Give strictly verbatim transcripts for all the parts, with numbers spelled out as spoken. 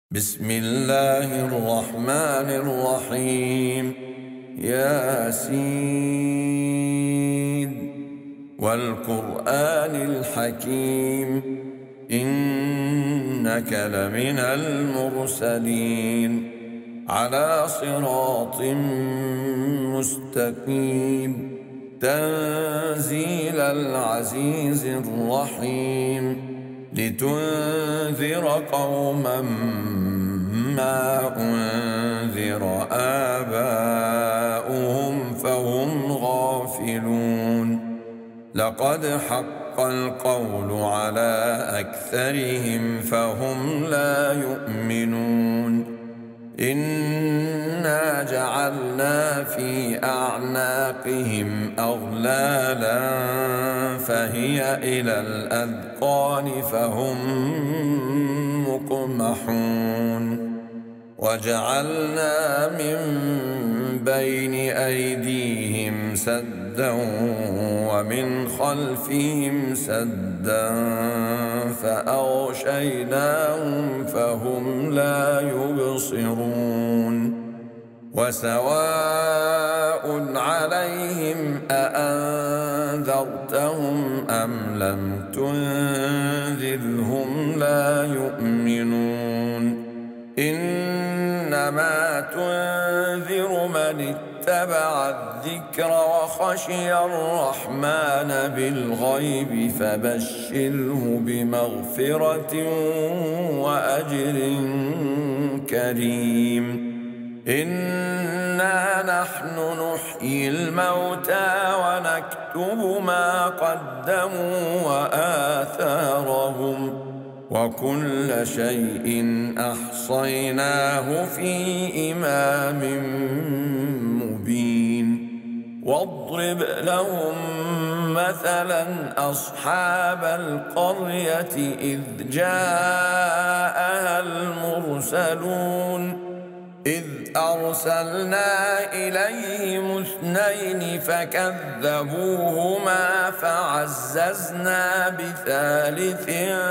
بسم الله الرحمن الرحيم. ياسين والقرآن الحكيم إنك لمن المرسلين على صراط مستقيم تنزيل العزيز الرحيم لتنذر قوما ما أنذر آباؤهم فهم غافلون لقد حق القول على أكثرهم فهم لا يؤمنون إنا جعلنا في أعناقهم أغلالا فهي إلى الأذقان فهم مقمحون وجعلنا من بين أيديهم سدا ومن خلفهم سدا فأغشيناهم فهم لا يبصرون وسواء عليهم أأنذرتهم أم لم تنذرهم لا يؤمنون إنما تنذر من اتبع الذكر وخشي الرحمن بالغيب فبشره بمغفرة وأجر كريم إنا نحن نحيي الموتى ونكتب ما قدموا وآثارهم وكل شيء أحصيناه في إمام مبين واضرب لهم مثلا أصحاب القرية إذ جاءها المرسلون إذ أرسلنا إليهم اثنين فكذبوهما فعززنا بثالث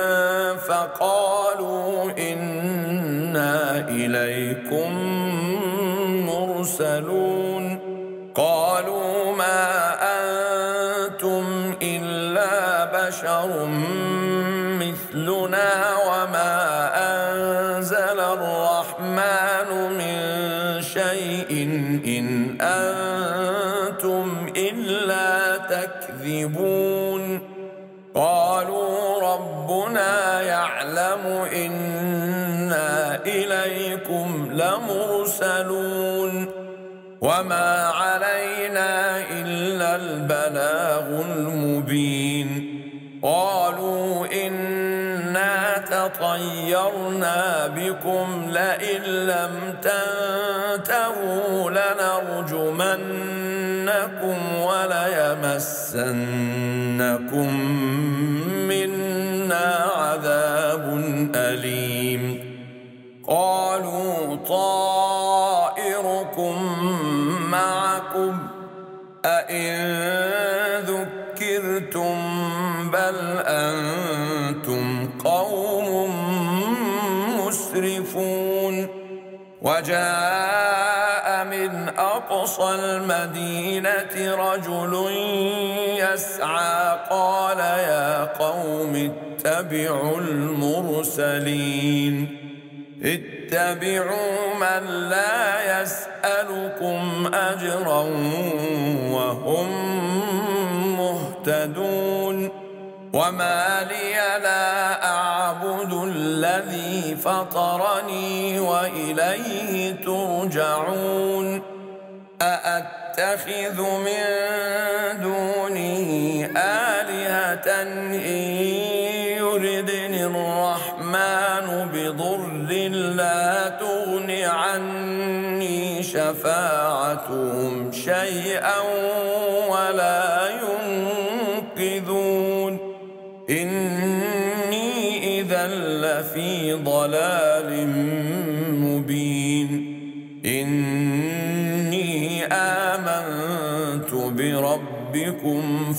فقالوا إنا إليكم مرسلون قالوا ما أنتم إلا بشر مثلنا وما أنزل الرحمن من شيء إن أنتم إلا تكذبون قالوا ربنا يعلم إنا إليكم لمرسلون وما علينا إلا البلاغ المبين قالوا إنا تطيرنا بكم لئن لم تنتهوا لنرجمنكم وليمسنكم منا عذاب أليم قالوا طائركم معكم أئن ذكرتم بل أنتم قوم مسرفون وجاء من أقصى المدينة رجل يسعى قال يا قوم اتبعوا المرسلين اتبعوا من لا يسألكم أجرا وهم مهتدون وما لي لا أعبد الذي فطرني وإليه ترجعون أأتخذ من دونه آلهة إن يردني الرحمن بضر لا تغن عني شفاعتهم شيئا ولا ينقذون إني إذا لفي ضلال مبين إني آمنت بربكم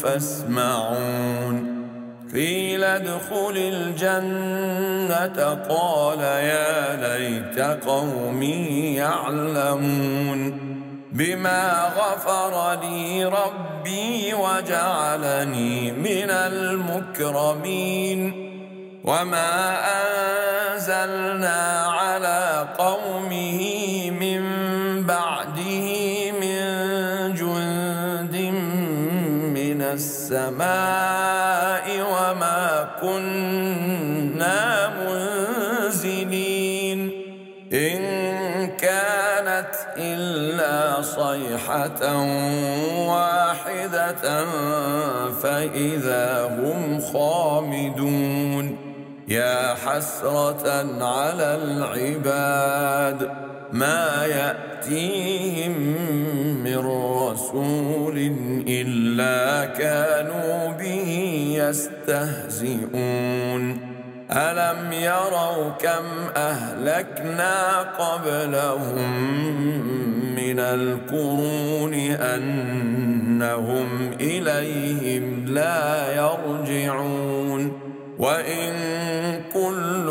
فاسمعون قيل ادخل الجنة قال يا يا ليت قومي يعلمون بما غفر لي ربي وجعلني من المكرمين وما أنزلنا على قومه من بعده من جند من السماء وما كنا منزلين إن كانت إلا صيحة واحدة فإذا هم خامدون يا حسرة على العباد ما يأتيهم من رسول إلا كانوا به يستهزئون ألم يروا كم أهلكنا قبلهم من القرون أنهم إليهم لا يرجعون وإن كل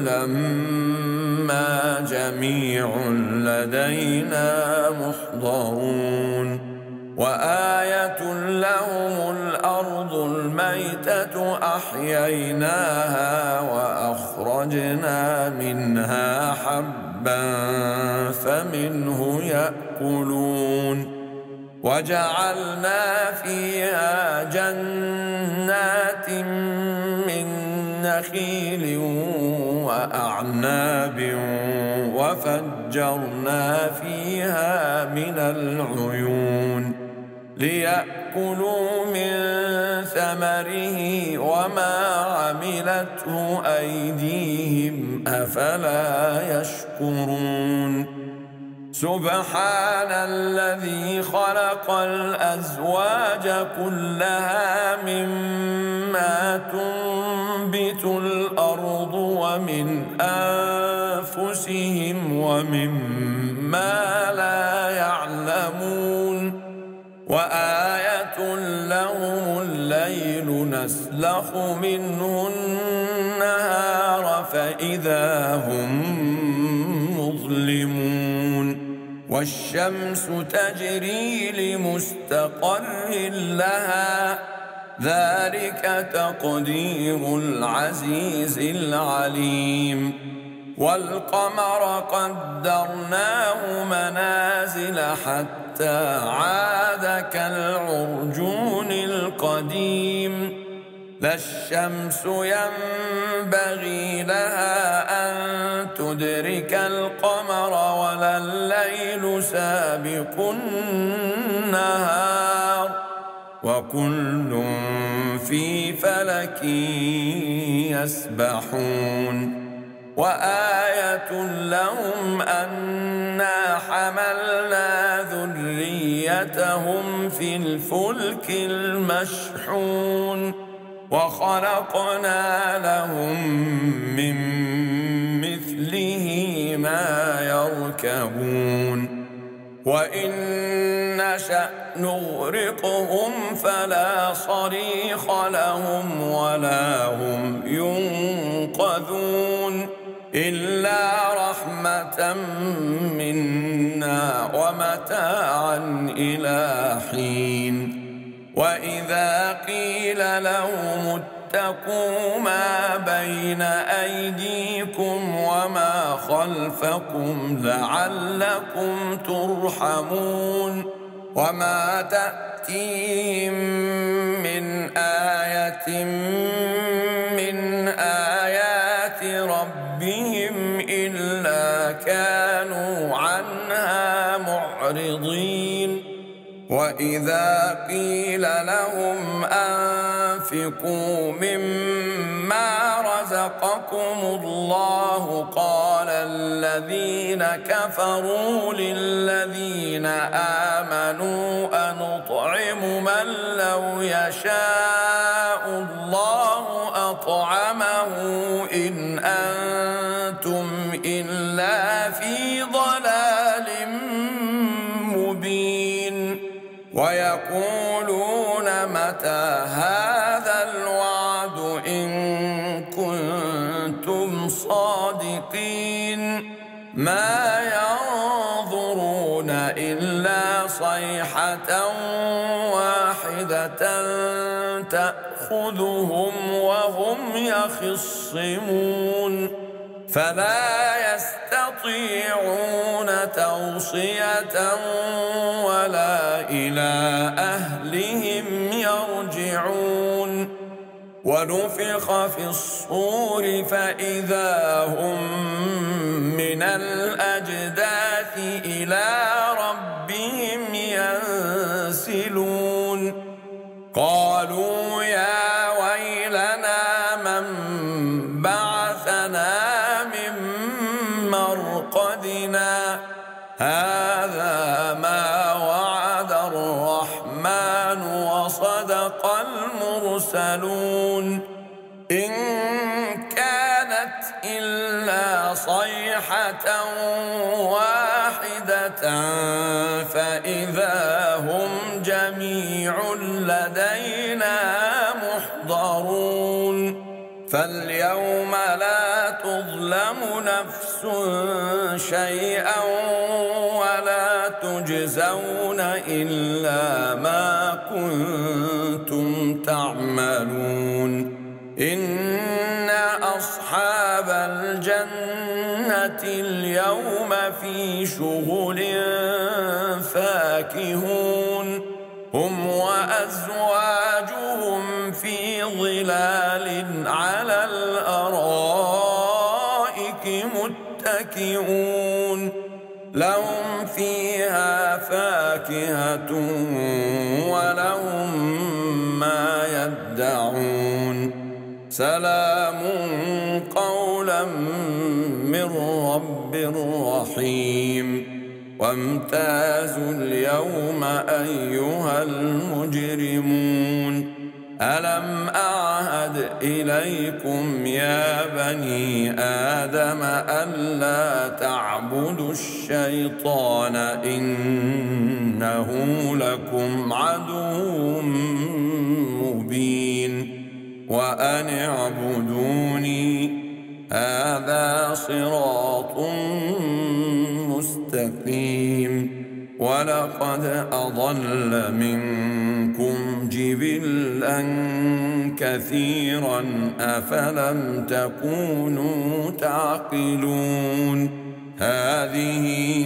لما جميع لدينا محضرون وآية لهم الأرض الميتة أحييناها وأخرجنا منها حبا فمنه يأكلون وجعلنا فيها جنات من نخيل وأعناب وفجرنا فيها من العيون ليأكلوا من ثمره وما عملته أيديهم أفلا يشكرون سبحان الذي خلق الأزواج كلها مما تنبت الأرض ومن أنفسهم ومما لا يعلمون وآية لهم الليل نسلخ منه النهار فإذا هم مظلمون والشمس تجري لمستقر لها ذلك تقدير العزيز العليم والقمر قدرناه منازل حتى عاد كالعرجون القديم لا الشمس ينبغي لها أن تدرك القمر ولا الليل سابق النهار وكل في فلك يسبحون وآية لهم أنا حملنا ذريتهم في الفلك المشحون وخلقنا لهم من مثله ما يركبون وإن نشأ نغرقهم فلا صريخ لهم ولا هم ينقذون إلا رحمة منا ومتاعا إلى حين وإذا قيل لهم اتقوا ما بين أيديكم وما خلفكم لعلكم ترحمون وما تأتيهم من آية من آيات ربهم إلا كانوا عنها معرضين وإذا قيل لهم أنفقوا مما رزقكم الله قال الذين كفروا للذين آمنوا أنطعم من لو يشاء الله أطعمه إن أنتم إلا في ضلال مبين ويقولون متى هذا الوعد إن كنتم صادقين ما ينظرون إلا صيحة واحدة تأخذهم وهم يخصمون فلا يستطيعون توصية ولا إلى أهلهم يرجعون ونفخ في الصور فإذا هم من الأجداث إلى ربهم ينسلون قالوا يا ويلنا من بعثنا من مرقدنا هذا ما وعد الرحمن وصدق المرسلون إن كانت إلا صيحة واحدة فإذا هم جميع لدينا محضرون فاليوم لا تظلم نفس شيئا ولا تجزون إلا ما كنتم تعملون إن أصحاب الجنة اليوم في شغل فاكهون هم وأزواجهم في ظلال على الأرائك متكئون لهم فيها فاكهة ولهم ما يدعون سلام قولا من رب رحيم وامتازوا اليوم أيها المجرمون ألم أعهد إليكم يا بني آدم ألا تعبدوا الشيطان إنه لكم عدو مبين وأن اعبدوني هذا صراط مستقيم ولقد أضل منكم جبلا كثيرا أفلم تكونوا تعقلون هذه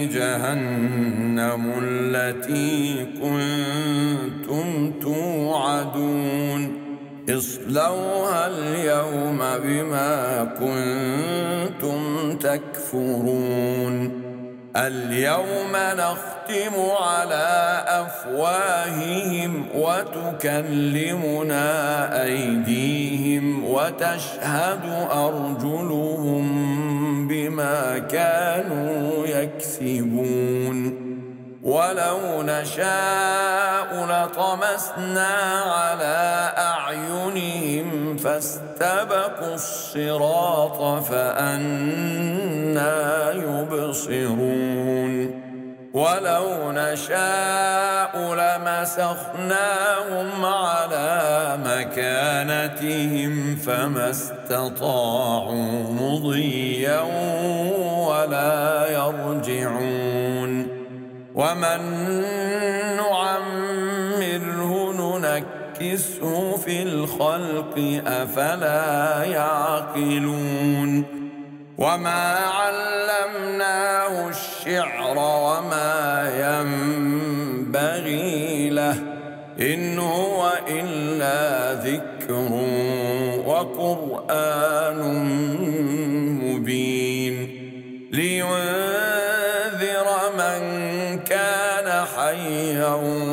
جهنم التي كنتم توعدون اصلوها اليوم بما كنتم تكفرون اليوم نختم على أفواههم وتكلمنا أيديهم وتشهد أرجلهم بما كانوا يكسبون ولو نشاء لطمسنا على أعينهم فاستبقوا الصراط فأنى يبصرون ولو نشاء لمسخناهم على مكانتهم فما استطاعوا مضيا ولا يرجعون ومن نعمره ننكسه في الخلق أفلا يعقلون وما علمناه الشعر وما ينبغي له إن هو إلا ذكر وقرآن مبين لينذر من كان حيا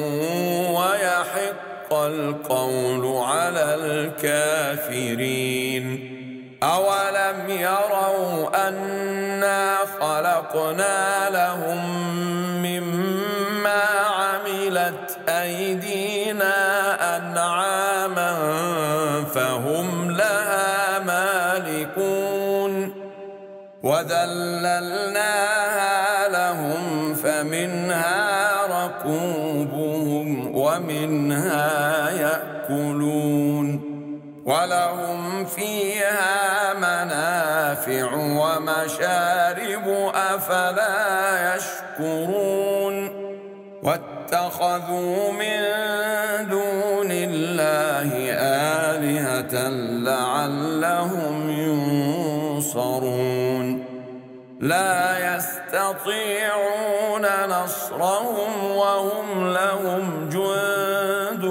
ويحق القول على الكافرين أولم يروا أنا خلقنا لهم مما عملت أيدينا أنعاما فهم لها مالكون وذللناها لهم فمنها ركوبهم ومنها يأكلون ولهم فيها منافع ومشارب أفلا يشكرون واتخذوا من دون الله آلهة لعلهم ينصرون لا يستطيعون نصرهم وهم لهم جند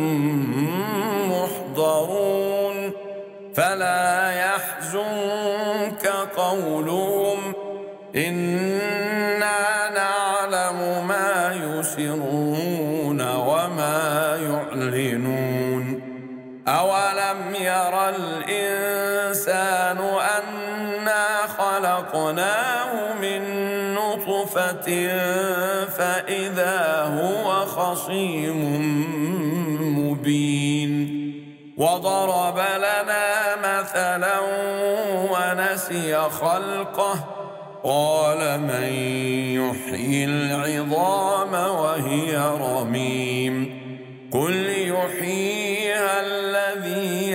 محضرون فلا يحزنك قولهم إنا نعلم ما يسرون وما يعلنون أولم ير الإنسان أنا خلقناه من نطفة فإذا هو خصيم مبين وضرب لنا مثلا ونسي خلقه قال من يحيي العظام وهي رميم قل يحييها الذي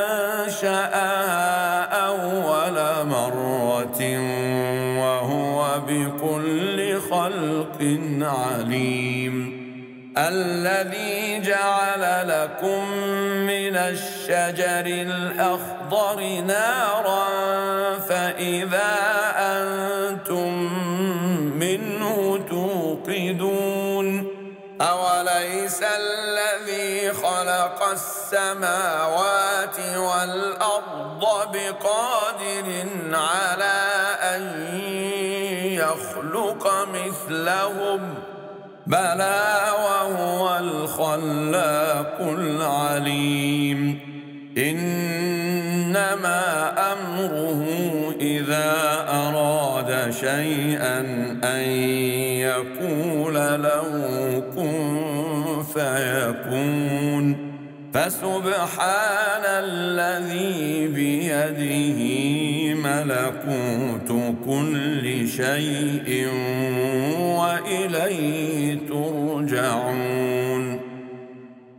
أنشأها أول مرة وهو بكل خلق عليم الذي جعل لكم من الشجر الأخضر نارا فإذا أنتم منه توقدون أوليس الذي خلق السماوات والأرض بقادر على أن يخلق مثلهم بلى وهو الخلاق العليم إنما أمره إذا أراد شيئا أن يقول له كن فيكون فسبحان الذي بيده ملكوت كل شيء وإليه ترجعون